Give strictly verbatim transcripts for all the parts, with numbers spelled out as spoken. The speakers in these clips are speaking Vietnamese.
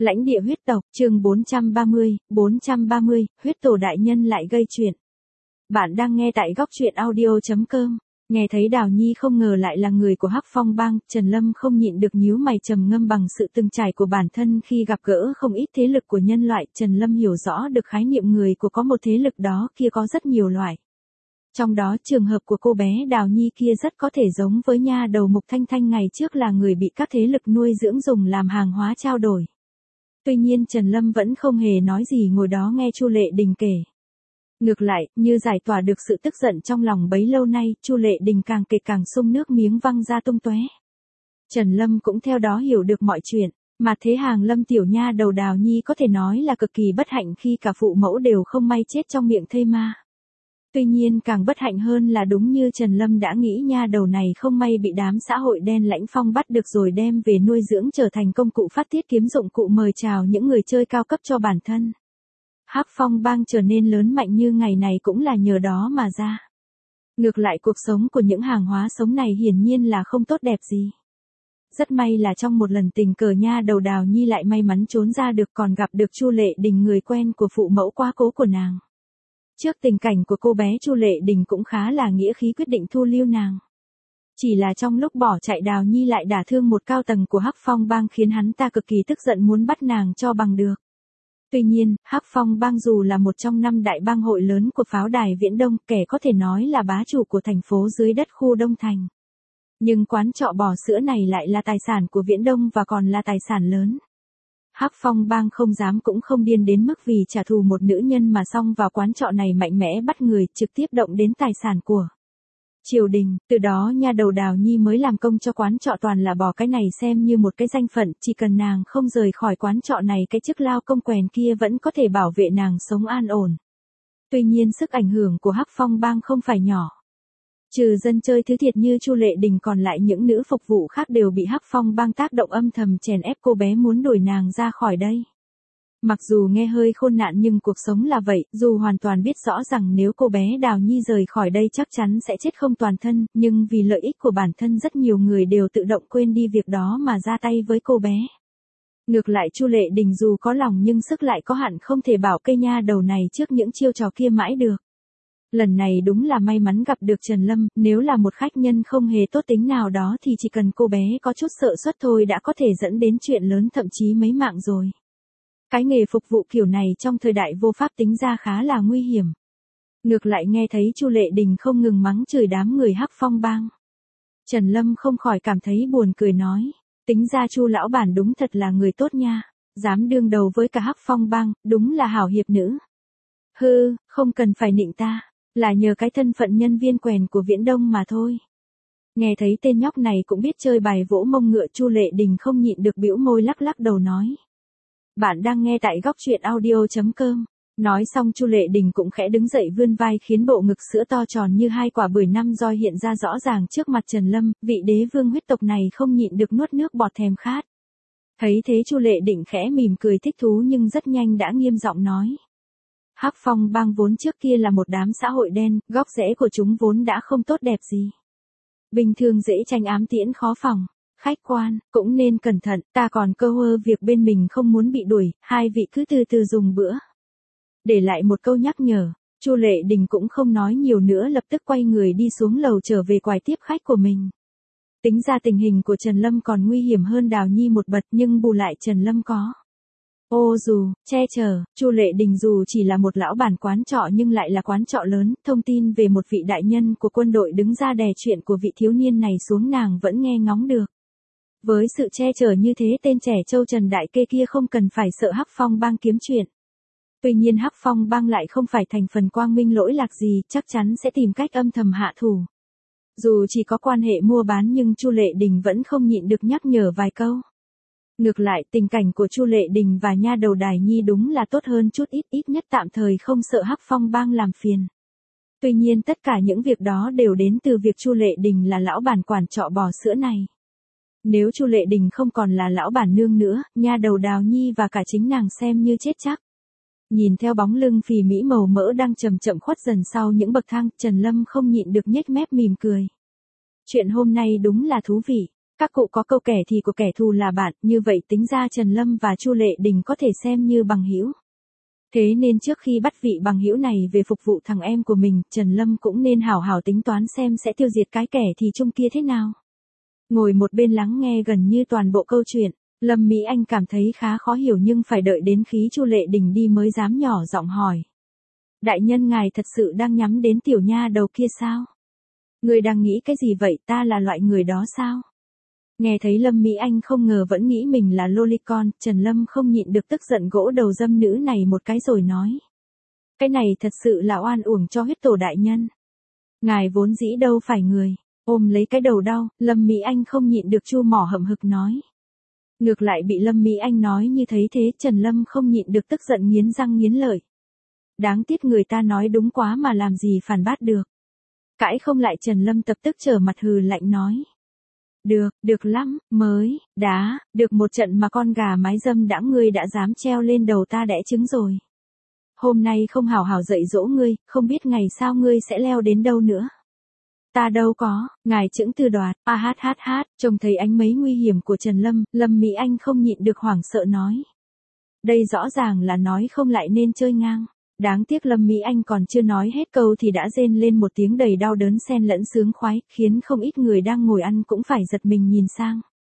Lãnh địa huyết tộc, chương bốn trăm ba mươi, bốn trăm ba mươi, huyết tổ đại nhân lại gây chuyện. Bạn đang nghe tại góc truyện audio chấm com. Nghe thấy Đào Nhi không ngờ lại là người của Hắc Phong Bang, Trần Lâm không nhịn được nhíu mày trầm ngâm. Bằng sự từng trải của bản thân khi gặp gỡ không ít thế lực của nhân loại, Trần Lâm hiểu rõ được khái niệm người của có một thế lực đó kia có rất nhiều loại. Trong đó trường hợp của cô bé Đào Nhi kia rất có thể giống với nha đầu Mục Thanh Thanh ngày trước là người bị các thế lực nuôi dưỡng dùng làm hàng hóa trao đổi. Tuy nhiên Trần Lâm vẫn không hề nói gì, ngồi đó nghe Chu Lệ Đình kể. Ngược lại, như giải tỏa được sự tức giận trong lòng bấy lâu nay, Chu Lệ Đình càng kể càng sung nước miếng văng ra tung tóe. Trần Lâm cũng theo đó hiểu được mọi chuyện, mà thế hàng Lâm tiểu nha đầu Đào Nhi có thể nói là cực kỳ bất hạnh khi cả phụ mẫu đều không may chết trong miệng thây ma. Tuy nhiên càng bất hạnh hơn là đúng như Trần Lâm đã nghĩ, nha đầu này không may bị đám xã hội đen Lãnh Phong bắt được rồi đem về nuôi dưỡng trở thành công cụ phát tiết kiếm dụng cụ mời chào những người chơi cao cấp cho bản thân. Hắc Phong Bang trở nên lớn mạnh như ngày này cũng là nhờ đó mà ra. Ngược lại cuộc sống của những hàng hóa sống này hiển nhiên là không tốt đẹp gì. Rất may là trong một lần tình cờ nha đầu Đào Nhi lại may mắn trốn ra được, còn gặp được Chu Lệ Đình, người quen của phụ mẫu quá cố của nàng. Trước tình cảnh của cô bé, Chu Lệ Đình cũng khá là nghĩa khí quyết định thu lưu nàng. Chỉ là trong lúc bỏ chạy, Đào Nhi lại đả thương một cao tầng của Hắc Phong Bang khiến hắn ta cực kỳ tức giận muốn bắt nàng cho bằng được. Tuy nhiên, Hắc Phong Bang dù là một trong năm đại bang hội lớn của pháo đài Viễn Đông, kẻ có thể nói là bá chủ của thành phố dưới đất khu Đông Thành. Nhưng quán trọ bò sữa này lại là tài sản của Viễn Đông và còn là tài sản lớn. Hắc Phong Bang không dám cũng không điên đến mức vì trả thù một nữ nhân mà xông vào quán trọ này mạnh mẽ bắt người, trực tiếp động đến tài sản của triều đình. Từ đó nha đầu Đào Nhi mới làm công cho quán trọ toàn là bỏ cái này xem như một cái danh phận, chỉ cần nàng không rời khỏi quán trọ này, cái chức lao công quèn kia vẫn có thể bảo vệ nàng sống an ổn. Tuy nhiên sức ảnh hưởng của Hắc Phong Bang không phải nhỏ. Trừ dân chơi thứ thiệt như Chu Lệ Đình, còn lại những nữ phục vụ khác đều bị Hắc Phong Bang tác động âm thầm chèn ép cô bé, muốn đuổi nàng ra khỏi đây. Mặc dù nghe hơi khôn nạn nhưng cuộc sống là vậy, dù hoàn toàn biết rõ rằng nếu cô bé Đào Nhi rời khỏi đây chắc chắn sẽ chết không toàn thân, nhưng vì lợi ích của bản thân rất nhiều người đều tự động quên đi việc đó mà ra tay với cô bé. Ngược lại Chu Lệ Đình dù có lòng nhưng sức lại có hạn, không thể bảo cây nha đầu này trước những chiêu trò kia mãi được. Lần này đúng là may mắn gặp được Trần Lâm, nếu là một khách nhân không hề tốt tính nào đó thì chỉ cần cô bé có chút sợ suất thôi đã có thể dẫn đến chuyện lớn, thậm chí mấy mạng rồi. Cái nghề phục vụ kiểu này trong thời đại vô pháp tính ra khá là nguy hiểm. Ngược lại nghe thấy Chu Lệ Đình không ngừng mắng chửi đám người Hắc Phong Bang, Trần Lâm không khỏi cảm thấy buồn cười nói, tính ra Chu lão bản đúng thật là người tốt nha, dám đương đầu với cả Hắc Phong Bang, đúng là hảo hiệp nữ. Hư, không cần phải nịnh ta, là nhờ cái thân phận nhân viên quèn của Viễn Đông mà thôi. Nghe thấy tên nhóc này cũng biết chơi bài vỗ mông ngựa, Chu Lệ Đình không nhịn được bĩu môi lắc lắc đầu nói. Bạn đang nghe tại góc truyện audio chấm com. Nói xong Chu Lệ Đình cũng khẽ đứng dậy vươn vai khiến bộ ngực sữa to tròn như hai quả bưởi năm roi hiện ra rõ ràng trước mặt Trần Lâm, vị đế vương huyết tộc này không nhịn được nuốt nước bọt thèm khát. Thấy thế Chu Lệ Đình khẽ mỉm cười thích thú nhưng rất nhanh đã nghiêm giọng nói. Hắc Phong Bang vốn trước kia là một đám xã hội đen, góc rễ của chúng vốn đã không tốt đẹp gì. Bình thường dễ tranh ám tiễn khó phòng. Khách quan, cũng nên cẩn thận, ta còn cơ hơ việc bên mình không muốn bị đuổi, hai vị cứ từ từ dùng bữa. Để lại một câu nhắc nhở, Chu Lệ Đình cũng không nói nhiều nữa, lập tức quay người đi xuống lầu trở về quầy tiếp khách của mình. Tính ra tình hình của Trần Lâm còn nguy hiểm hơn Đào Nhi một bậc, nhưng bù lại Trần Lâm có ô dù, che chở. Chu Lệ Đình dù chỉ là một lão bản quán trọ nhưng lại là quán trọ lớn, thông tin về một vị đại nhân của quân đội đứng ra đè chuyện của vị thiếu niên này xuống nàng vẫn nghe ngóng được. Với sự che chở như thế, tên trẻ Châu Trần Đại Kê kia không cần phải sợ Hắc Phong Bang kiếm chuyện. Tuy nhiên Hắc Phong Bang lại không phải thành phần quang minh lỗi lạc gì, chắc chắn sẽ tìm cách âm thầm hạ thủ. Dù chỉ có quan hệ mua bán nhưng Chu Lệ Đình vẫn không nhịn được nhắc nhở vài câu. Ngược lại tình cảnh của Chu Lệ Đình và nha đầu Đài Nhi đúng là tốt hơn chút ít, ít nhất tạm thời không sợ Hắc Phong Bang làm phiền. Tuy nhiên tất cả những việc đó đều đến từ việc Chu Lệ Đình là lão bản quản trọ bò sữa này. Nếu Chu Lệ Đình không còn là lão bản nương nữa, nha đầu Đào Nhi và cả chính nàng xem như chết chắc. Nhìn theo bóng lưng phì mỹ màu mỡ đang chậm chậm khuất dần sau những bậc thang, Trần Lâm không nhịn được nhếch mép mỉm cười. Chuyện hôm nay đúng là thú vị. Các cụ có câu kẻ thì của kẻ thù là bạn, như vậy tính ra Trần Lâm và Chu Lệ Đình có thể xem như bằng hữu. Thế nên trước khi bắt vị bằng hữu này về phục vụ thằng em của mình, Trần Lâm cũng nên hảo hảo tính toán xem sẽ tiêu diệt cái kẻ thì chung kia thế nào. Ngồi một bên lắng nghe gần như toàn bộ câu chuyện, Lâm Mỹ Anh cảm thấy khá khó hiểu nhưng phải đợi đến khi Chu Lệ Đình đi mới dám nhỏ giọng hỏi. Đại nhân ngài thật sự đang nhắm đến tiểu nha đầu kia sao? Người đang nghĩ cái gì vậy, ta là loại người đó sao? Nghe thấy Lâm Mỹ Anh không ngờ vẫn nghĩ mình là lolicon, Trần Lâm không nhịn được tức giận gỗ đầu dâm nữ này một cái rồi nói. Cái này thật sự là oan uổng cho huyết tổ đại nhân. Ngài vốn dĩ đâu phải người, ôm lấy cái đầu đau, Lâm Mỹ Anh không nhịn được chu mỏ hậm hực nói. Ngược lại bị Lâm Mỹ Anh nói như thấy thế, Trần Lâm không nhịn được tức giận nghiến răng nghiến lợi. Đáng tiếc người ta nói đúng quá mà làm gì phản bác được. Cãi không lại, Trần Lâm tập tức trở mặt hừ lạnh nói. Được, được lắm, mới, đá, được một trận mà con gà mái dâm đãng ngươi đã dám treo lên đầu ta đẻ trứng rồi. Hôm nay không hảo hảo dạy dỗ ngươi, không biết ngày sau ngươi sẽ leo đến đâu nữa. Ta đâu có, ngài chững từ đoạt, a hát hát hát, trông thấy ánh mấy nguy hiểm của Trần Lâm, Lâm Mỹ Anh không nhịn được hoảng sợ nói. Đây rõ ràng là nói không lại nên chơi ngang. Đáng tiếc Lâm Mỹ Anh còn chưa nói hết câu thì đã rên lên một tiếng đầy đau đớn xen lẫn sướng khoái, khiến không ít người đang ngồi ăn cũng phải giật mình nhìn sang.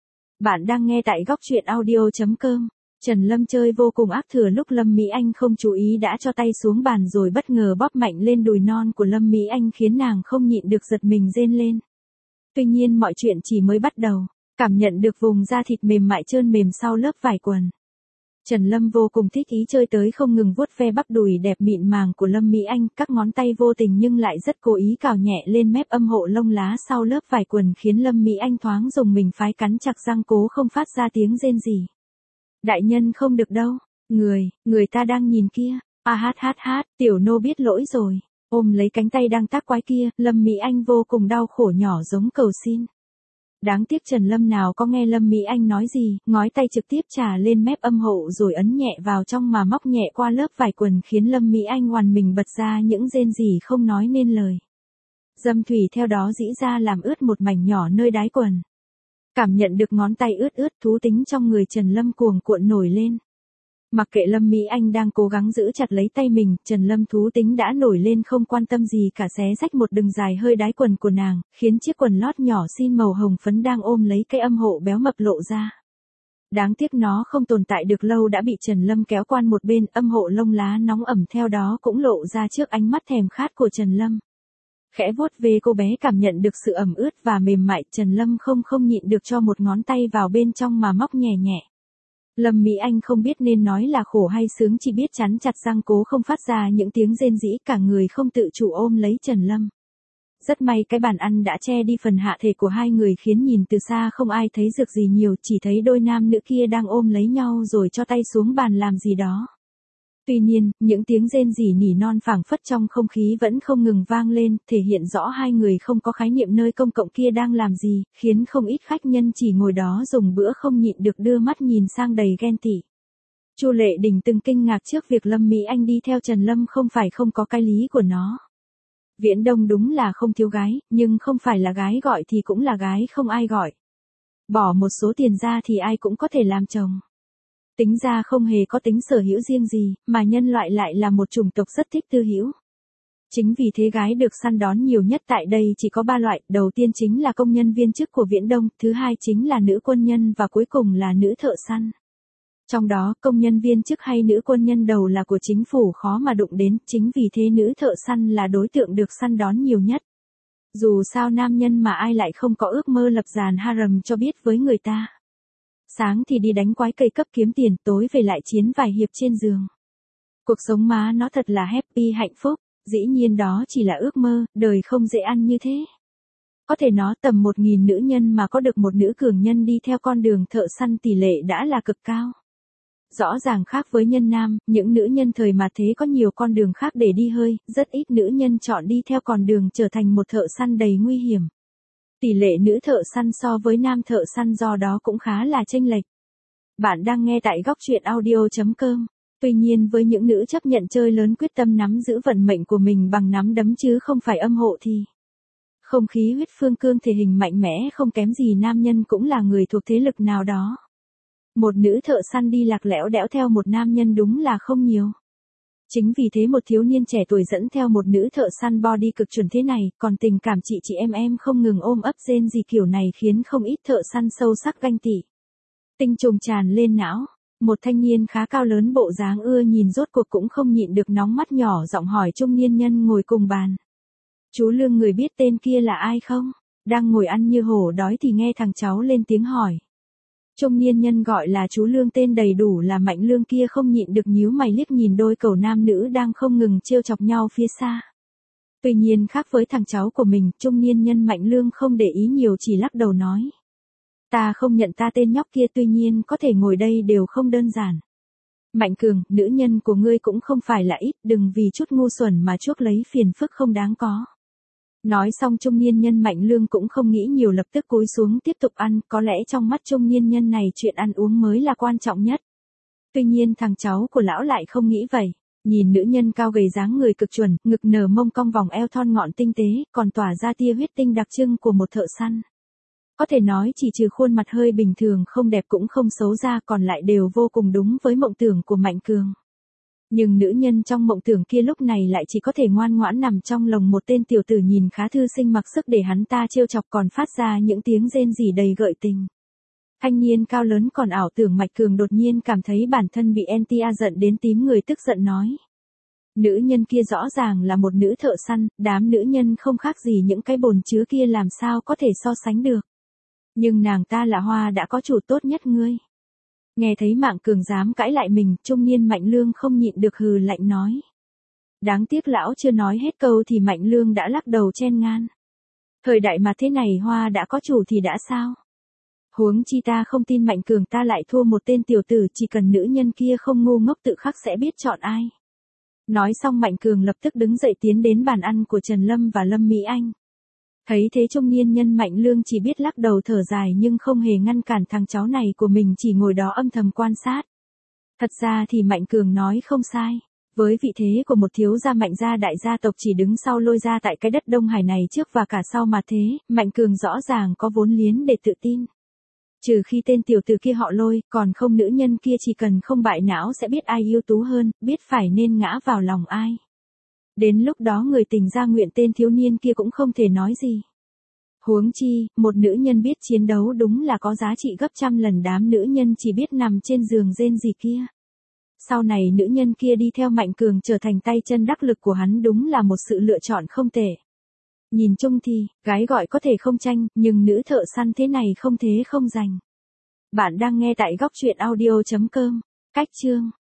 Bạn đang nghe tại góc truyện audio chấm com. Trần Lâm chơi vô cùng ác, thừa lúc Lâm Mỹ Anh không chú ý đã cho tay xuống bàn rồi bất ngờ bóp mạnh lên đùi non của Lâm Mỹ Anh khiến nàng không nhịn được giật mình rên lên. Tuy nhiên mọi chuyện chỉ mới bắt đầu, cảm nhận được vùng da thịt mềm mại trơn mềm sau lớp vải quần. Trần Lâm vô cùng thích ý chơi tới không ngừng vuốt ve bắp đùi đẹp mịn màng của Lâm Mỹ Anh, các ngón tay vô tình nhưng lại rất cố ý cào nhẹ lên mép âm hộ lông lá sau lớp vải quần khiến Lâm Mỹ Anh thoáng dùng mình phái cắn chặt răng cố không phát ra tiếng rên gì. Đại nhân không được đâu, người, người ta đang nhìn kia, a hát hát hát, tiểu nô biết lỗi rồi, ôm lấy cánh tay đang tác quái kia, Lâm Mỹ Anh vô cùng đau khổ nhỏ giống cầu xin. Đáng tiếc Trần Lâm nào có nghe Lâm Mỹ Anh nói gì, ngói tay trực tiếp trà lên mép âm hộ rồi ấn nhẹ vào trong mà móc nhẹ qua lớp vải quần khiến Lâm Mỹ Anh hoàn mình bật ra những rên rỉ không nói nên lời. Dâm thủy theo đó dĩ ra làm ướt một mảnh nhỏ nơi đáy quần. Cảm nhận được ngón tay ướt ướt, thú tính trong người Trần Lâm cuồng cuộn nổi lên. Mặc kệ Lâm Mỹ Anh đang cố gắng giữ chặt lấy tay mình, Trần Lâm thú tính đã nổi lên không quan tâm gì cả, xé rách một đường dài hơi đáy quần của nàng, khiến chiếc quần lót nhỏ xin màu hồng phấn đang ôm lấy cái âm hộ béo mập lộ ra. Đáng tiếc nó không tồn tại được lâu đã bị Trần Lâm kéo qua một bên, âm hộ lông lá nóng ẩm theo đó cũng lộ ra trước ánh mắt thèm khát của Trần Lâm. Khẽ vuốt về cô bé cảm nhận được sự ẩm ướt và mềm mại, Trần Lâm không không nhịn được cho một ngón tay vào bên trong mà móc nhẹ nhẹ. Lâm Mỹ Anh không biết nên nói là khổ hay sướng, chỉ biết chắn chặt răng cố không phát ra những tiếng rên rỉ, cả người không tự chủ ôm lấy Trần Lâm. Rất may cái bàn ăn đã che đi phần hạ thể của hai người khiến nhìn từ xa không ai thấy được gì nhiều, chỉ thấy đôi nam nữ kia đang ôm lấy nhau rồi cho tay xuống bàn làm gì đó. Tuy nhiên, những tiếng rên rỉ nỉ non phảng phất trong không khí vẫn không ngừng vang lên, thể hiện rõ hai người không có khái niệm nơi công cộng kia đang làm gì, khiến không ít khách nhân chỉ ngồi đó dùng bữa không nhịn được đưa mắt nhìn sang đầy ghen tị. Chu Lệ Đình từng kinh ngạc trước việc Lâm Mỹ Anh đi theo Trần Lâm không phải không có cái lý của nó. Viễn Đông đúng là không thiếu gái, nhưng không phải là gái gọi thì cũng là gái không ai gọi. Bỏ một số tiền ra thì ai cũng có thể làm chồng. Tính ra không hề có tính sở hữu riêng gì, mà nhân loại lại là một chủng tộc rất thích tư hữu. Chính vì thế gái được săn đón nhiều nhất tại đây chỉ có ba loại, đầu tiên chính là công nhân viên chức của Viễn Đông, thứ hai chính là nữ quân nhân và cuối cùng là nữ thợ săn. Trong đó, công nhân viên chức hay nữ quân nhân đầu là của chính phủ khó mà đụng đến, chính vì thế nữ thợ săn là đối tượng được săn đón nhiều nhất. Dù sao nam nhân mà ai lại không có ước mơ lập giàn harem cho biết với người ta. Sáng thì đi đánh quái cây cấp kiếm tiền, tối về lại chiến vài hiệp trên giường. Cuộc sống má nó thật là happy hạnh phúc, dĩ nhiên đó chỉ là ước mơ, đời không dễ ăn như thế. Có thể nói tầm một nghìn nữ nhân mà có được một nữ cường nhân đi theo con đường thợ săn tỷ lệ đã là cực cao. Rõ ràng khác với nhân nam, những nữ nhân thời mà thế có nhiều con đường khác để đi hơi, rất ít nữ nhân chọn đi theo con đường trở thành một thợ săn đầy nguy hiểm. Tỷ lệ nữ thợ săn so với nam thợ săn do đó cũng khá là chênh lệch. Bạn đang nghe tại góc truyện audio chấm com. Tuy nhiên với những nữ chấp nhận chơi lớn quyết tâm nắm giữ vận mệnh của mình bằng nắm đấm chứ không phải âm hộ thì Không khí huyết phương cương thể hình mạnh mẽ không kém gì nam nhân cũng là người thuộc thế lực nào đó. Một nữ thợ săn đi lạc lẽo đẽo theo một nam nhân đúng là không nhiều. Chính vì thế một thiếu niên trẻ tuổi dẫn theo một nữ thợ săn body cực chuẩn thế này, còn tình cảm chị chị em em không ngừng ôm ấp rên gì kiểu này khiến không ít thợ săn sâu sắc ganh tị. Tinh trùng tràn lên não, một thanh niên khá cao lớn bộ dáng ưa nhìn rốt cuộc cũng không nhịn được nóng mắt nhỏ giọng hỏi trung niên nhân ngồi cùng bàn. Chú Lương người biết tên kia là ai không? Đang ngồi ăn như hổ đói thì nghe thằng cháu lên tiếng hỏi. Trung niên nhân gọi là chú Lương tên đầy đủ là Mạnh Lương kia không nhịn được nhíu mày liếc nhìn đôi cẩu nam nữ đang không ngừng trêu chọc nhau phía xa. Tuy nhiên khác với thằng cháu của mình, trung niên nhân Mạnh Lương không để ý nhiều chỉ lắc đầu nói. Ta không nhận ta tên nhóc kia tuy nhiên có thể ngồi đây đều không đơn giản. Mạnh Cường, nữ nhân của ngươi cũng không phải là ít, đừng vì chút ngu xuẩn mà chuốc lấy phiền phức không đáng có. Nói xong trung niên nhân Mạnh Lương cũng không nghĩ nhiều lập tức cúi xuống tiếp tục ăn, có lẽ trong mắt trung niên nhân này chuyện ăn uống mới là quan trọng nhất. Tuy nhiên thằng cháu của lão lại không nghĩ vậy, nhìn nữ nhân cao gầy dáng người cực chuẩn, ngực nở mông cong vòng eo thon ngọn tinh tế, còn tỏa ra tia huyết tinh đặc trưng của một thợ săn. Có thể nói chỉ trừ khuôn mặt hơi bình thường không đẹp cũng không xấu ra còn lại đều vô cùng đúng với mộng tưởng của Mạnh Cường. Nhưng nữ nhân trong mộng tưởng kia lúc này lại chỉ có thể ngoan ngoãn nằm trong lồng một tên tiểu tử nhìn khá thư sinh mặc sức để hắn ta trêu chọc còn phát ra những tiếng rên rỉ đầy gợi tình. Thanh niên cao lớn còn ảo tưởng Mạnh Cường đột nhiên cảm thấy bản thân bị en tê a giận đến tím người tức giận nói. Nữ nhân kia rõ ràng là một nữ thợ săn, đám nữ nhân không khác gì những cái bồn chứa kia làm sao có thể so sánh được. Nhưng nàng ta là hoa đã có chủ tốt nhất ngươi. Nghe thấy Mạnh Cường dám cãi lại mình, trung niên Mạnh Lương không nhịn được hừ lạnh nói. Đáng tiếc lão chưa nói hết câu thì Mạnh Lương đã lắc đầu chen ngang. Thời đại mà thế này hoa đã có chủ thì đã sao? Huống chi ta không tin Mạnh Cường ta lại thua một tên tiểu tử, chỉ cần nữ nhân kia không ngu ngốc tự khắc sẽ biết chọn ai. Nói xong Mạnh Cường lập tức đứng dậy tiến đến bàn ăn của Trần Lâm và Lâm Mỹ Anh. Thấy thế trung niên nhân Mạnh Lương chỉ biết lắc đầu thở dài nhưng không hề ngăn cản thằng cháu này của mình chỉ ngồi đó âm thầm quan sát. Thật ra thì Mạnh Cường nói không sai. Với vị thế của một thiếu gia Mạnh gia đại gia tộc chỉ đứng sau Lôi gia tại cái đất Đông Hải này trước và cả sau mà thế, Mạnh Cường rõ ràng có vốn liếng để tự tin. Trừ khi tên tiểu tử kia họ Lôi, còn không nữ nhân kia chỉ cần không bại não sẽ biết ai ưu tú hơn, biết phải nên ngã vào lòng ai. Đến lúc đó người tình gia nguyện tên thiếu niên kia cũng không thể nói gì. Huống chi, một nữ nhân biết chiến đấu đúng là có giá trị gấp trăm lần đám nữ nhân chỉ biết nằm trên giường rên gì kia. Sau này nữ nhân kia đi theo Mạnh Cường trở thành tay chân đắc lực của hắn đúng là một sự lựa chọn không tệ. Nhìn chung thì, gái gọi có thể không tranh, nhưng nữ thợ săn thế này không thế không giành. Bạn đang nghe tại góc truyện audio chấm com. Cách chương